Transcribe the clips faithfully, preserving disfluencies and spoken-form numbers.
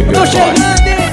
Eu tô chegando, hein?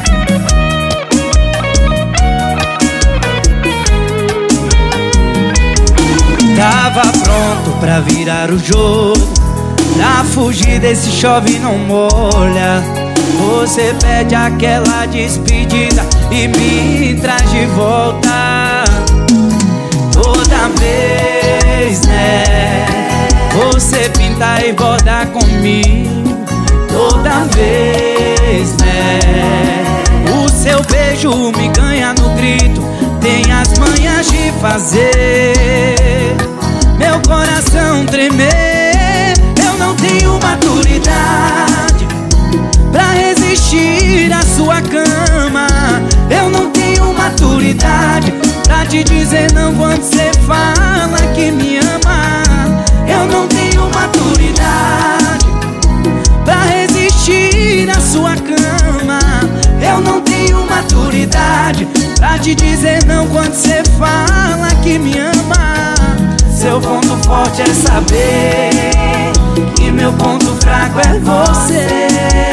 Tava pronto pra virar o jogo, pra fugir desse chove e não molha. Você pede aquela despedida e me traz de volta. Toda vez, né? Você pinta e borda comigo. Toda vez, né? O seu beijo me ganha no grito. Tem as manhas de fazer meu coração tremer. Eu não tenho maturidade pra resistir à sua cama. Eu não tenho maturidade pra te dizer não quando cê fala que me ama. Eu não tenho maturidade pra resistir à sua cama. Eu não tenho maturidade pra te dizer não quando cê fala que me ama. Seu ponto forte é saber que meu ponto fraco é você.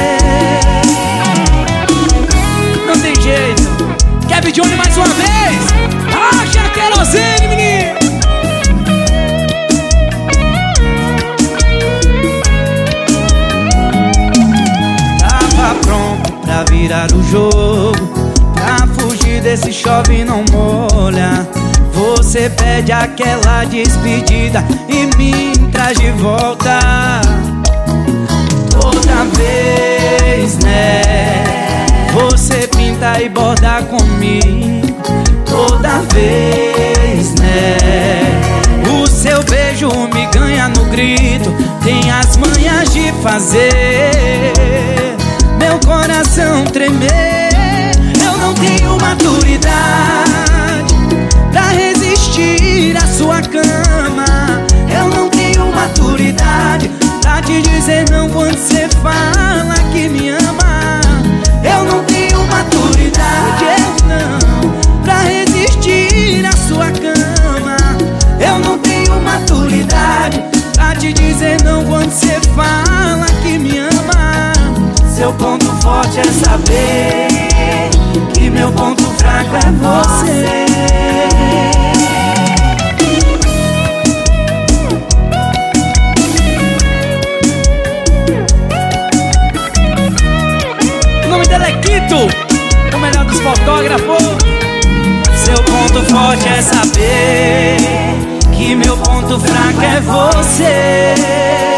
Não tem jeito. Kevin Johnny mais uma vez. Acha a querosene, menino. Tava pronto pra virar o jogo, pra fugir desse chove e não molha. Você pede aquela despedida e me traz de volta. Toda vez, né? Você pinta e borda comigo. Toda vez, né? O seu beijo me ganha no grito. Tem as manhas de fazer meu coração tremer. Eu não tenho maturidade pra resistir à sua cama. Eu não tenho maturidade pra te dizer não quando cê fala que me ama. Eu não tenho maturidade, eu não, pra resistir à sua cama. Eu não tenho maturidade pra te dizer não quando cê fala que me ama. Seu ponto forte é saber que meu ponto fraco é você. O nome dela é Quito, o melhor dos fotógrafos. Seu ponto forte é saber que meu ponto fraco é você.